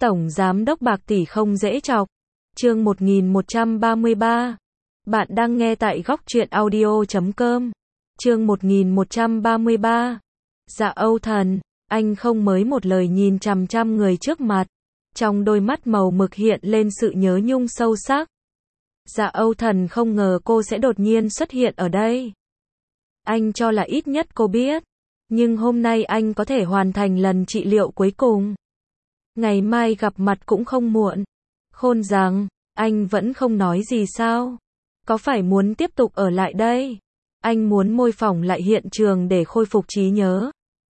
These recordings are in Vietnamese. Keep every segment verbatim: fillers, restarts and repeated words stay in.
Tổng Giám đốc bạc tỷ không dễ chọc. Chương một nghìn một trăm ba mươi ba. Bạn đang nghe tại góc truyện audio chấm com. Chương một nghìn một trăm ba mươi ba. Dạ Âu Thần, anh không mới một lời nhìn chằm chằm người trước mặt. Trong đôi mắt màu mực hiện lên sự nhớ nhung sâu sắc. Dạ Âu Thần không ngờ cô sẽ đột nhiên xuất hiện ở đây. Anh cho là ít nhất cô biết. Nhưng hôm nay anh có thể hoàn thành lần trị liệu cuối cùng. Ngày mai gặp mặt cũng không muộn. Khôn rằng, anh vẫn không nói gì sao? Có phải muốn tiếp tục ở lại đây? Anh muốn mô phỏng lại hiện trường để khôi phục trí nhớ.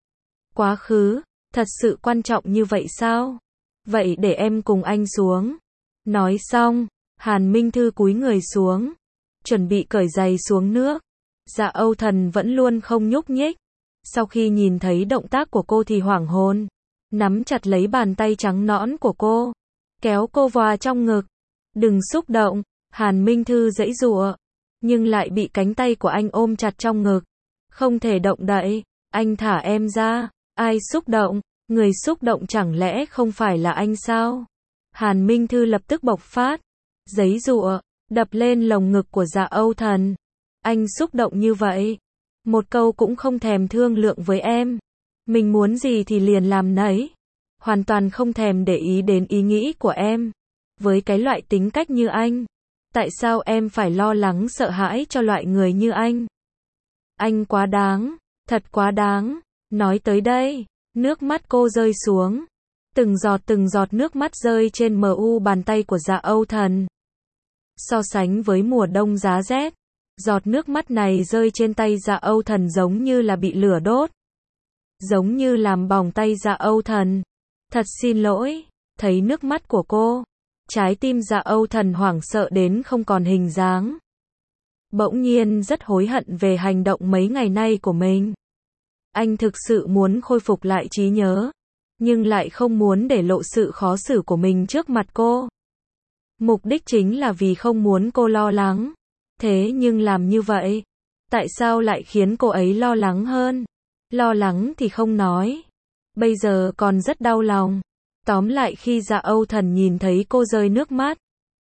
Quá khứ, thật sự quan trọng như vậy sao? Vậy để em cùng anh xuống. Nói xong, Hàn Minh Thư cúi người xuống, chuẩn bị cởi giày xuống nước. Dạ Âu Thần vẫn luôn không nhúc nhích. Sau khi nhìn thấy động tác của cô thì hoảng hồn, nắm chặt lấy bàn tay trắng nõn của cô, kéo cô vào trong ngực. Đừng xúc động, Hàn Minh Thư giãy giụa, nhưng lại bị cánh tay của anh ôm chặt trong ngực. Không thể động đậy, anh thả em ra. Ai xúc động? Người xúc động chẳng lẽ không phải là anh sao? Hàn Minh Thư lập tức bộc phát, giãy giụa, đập lên lồng ngực của Dạ Âu Thần. Anh xúc động như vậy, một câu cũng không thèm thương lượng với em. Mình muốn gì thì liền làm nấy, hoàn toàn không thèm để ý đến ý nghĩ của em. Với cái loại tính cách như anh, tại sao em phải lo lắng sợ hãi cho loại người như anh? Anh quá đáng, thật quá đáng. Nói tới đây, nước mắt cô rơi xuống. Từng giọt từng giọt nước mắt rơi trên mu bàn tay của Dạ Âu Thần. So sánh với mùa đông giá rét, giọt nước mắt này rơi trên tay Dạ Âu Thần giống như là bị lửa đốt. Giống như làm bỏng tay Dạ Âu Thần. Thật xin lỗi. Thấy nước mắt của cô, trái tim Dạ Âu Thần hoảng sợ đến không còn hình dáng. Bỗng nhiên rất hối hận về hành động mấy ngày nay của mình. Anh thực sự muốn khôi phục lại trí nhớ, nhưng lại không muốn để lộ sự khó xử của mình trước mặt cô. Mục đích chính là vì không muốn cô lo lắng. Thế nhưng làm như vậy, tại sao lại khiến cô ấy lo lắng hơn? Lo lắng thì không nói, bây giờ còn rất đau lòng. Tóm lại khi Dạ Âu Thần nhìn thấy cô rơi nước mắt,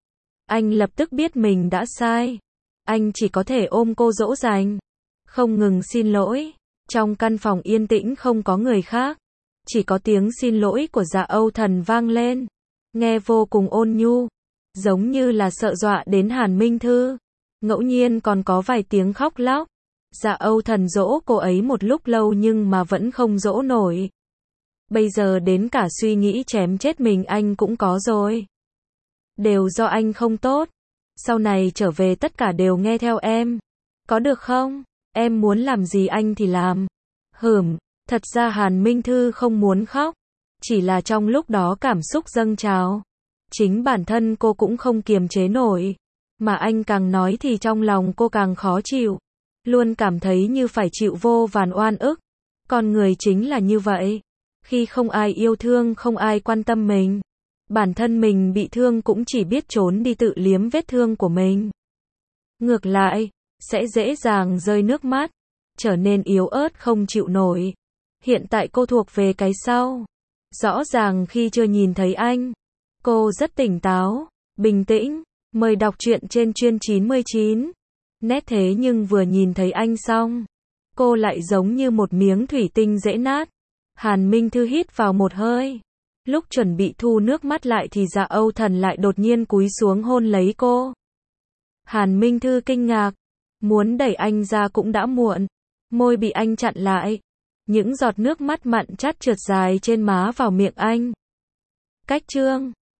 anh lập tức biết mình đã sai. Anh chỉ có thể ôm cô dỗ dành, không ngừng xin lỗi. Trong căn phòng yên tĩnh không có người khác, chỉ có tiếng xin lỗi của Dạ Âu Thần vang lên, nghe vô cùng ôn nhu, giống như là sợ dọa đến Hàn Minh Thư. Ngẫu nhiên còn có vài tiếng khóc lóc. Dạ Âu Thần dỗ cô ấy một lúc lâu nhưng mà vẫn không dỗ nổi. Bây giờ đến cả suy nghĩ chém chết mình anh cũng có rồi. Đều do anh không tốt. Sau này trở về tất cả đều nghe theo em. Có được không? Em muốn làm gì anh thì làm. Hửm, thật ra Hàn Minh Thư không muốn khóc. Chỉ là trong lúc đó cảm xúc dâng trào. Chính bản thân cô cũng không kiềm chế nổi. Mà anh càng nói thì trong lòng cô càng khó chịu. Luôn cảm thấy như phải chịu vô vàn oan ức. Con người chính là như vậy. Khi không ai yêu thương, không ai quan tâm mình, bản thân mình bị thương cũng chỉ biết trốn đi tự liếm vết thương của mình. Ngược lại, sẽ dễ dàng rơi nước mắt, trở nên yếu ớt không chịu nổi. Hiện tại cô thuộc về cái sau. Rõ ràng khi chưa nhìn thấy anh, cô rất tỉnh táo, bình tĩnh. Mời đọc truyện trên chuyên chín mươi chín. Nét thế nhưng vừa nhìn thấy anh xong, cô lại giống như một miếng thủy tinh dễ nát. Hàn Minh Thư hít vào một hơi. Lúc chuẩn bị thu nước mắt lại thì Dạ Âu Thần lại đột nhiên cúi xuống hôn lấy cô. Hàn Minh Thư kinh ngạc, muốn đẩy anh ra cũng đã muộn. Môi bị anh chặn lại. Những giọt nước mắt mặn chát trượt dài trên má vào miệng anh. Cách chương